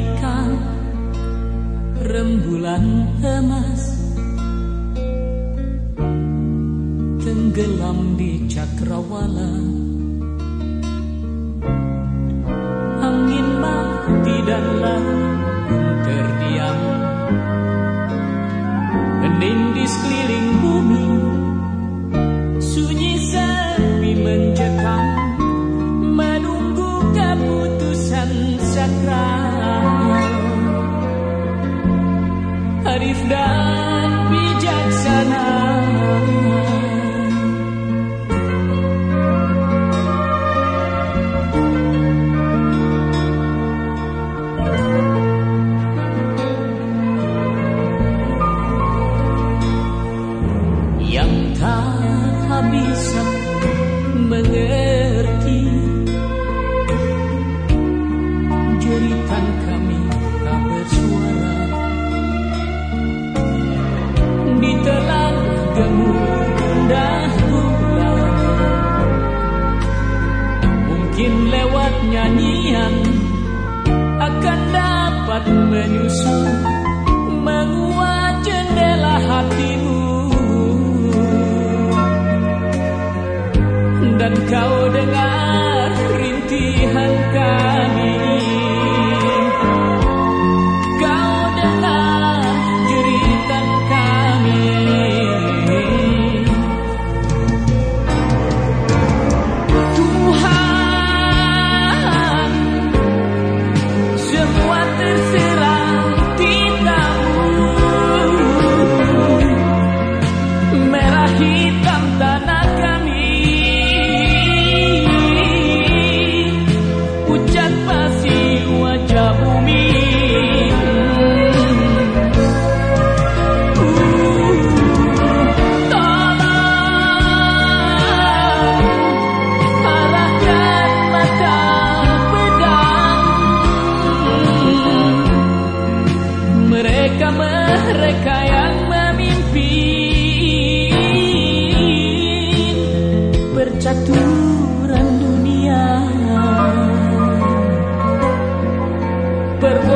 bagaikan rembulan emas tenggelam di cakrawala. Angin mati dan laut terdiam, hening di sekeliling bumi, sunyi sepi mencekam, menunggu keputusan sakral. Arif dan bijaksana, yang tak bisa mengerti jeritan kami tak bersuara, ditelan gemuruh bulan. Mungkin lewat nyanyian akan dapat menyusul menguat jendela hatimu, dan kau dengar rintihan kami, kau dengar jeritan kami. Tuhan, semua terserah tindamu, merah hitam tanah kami, hujan pasti wajah bumi. Tolong arahkan mata pedang mereka yang memimpin percaturan dunia.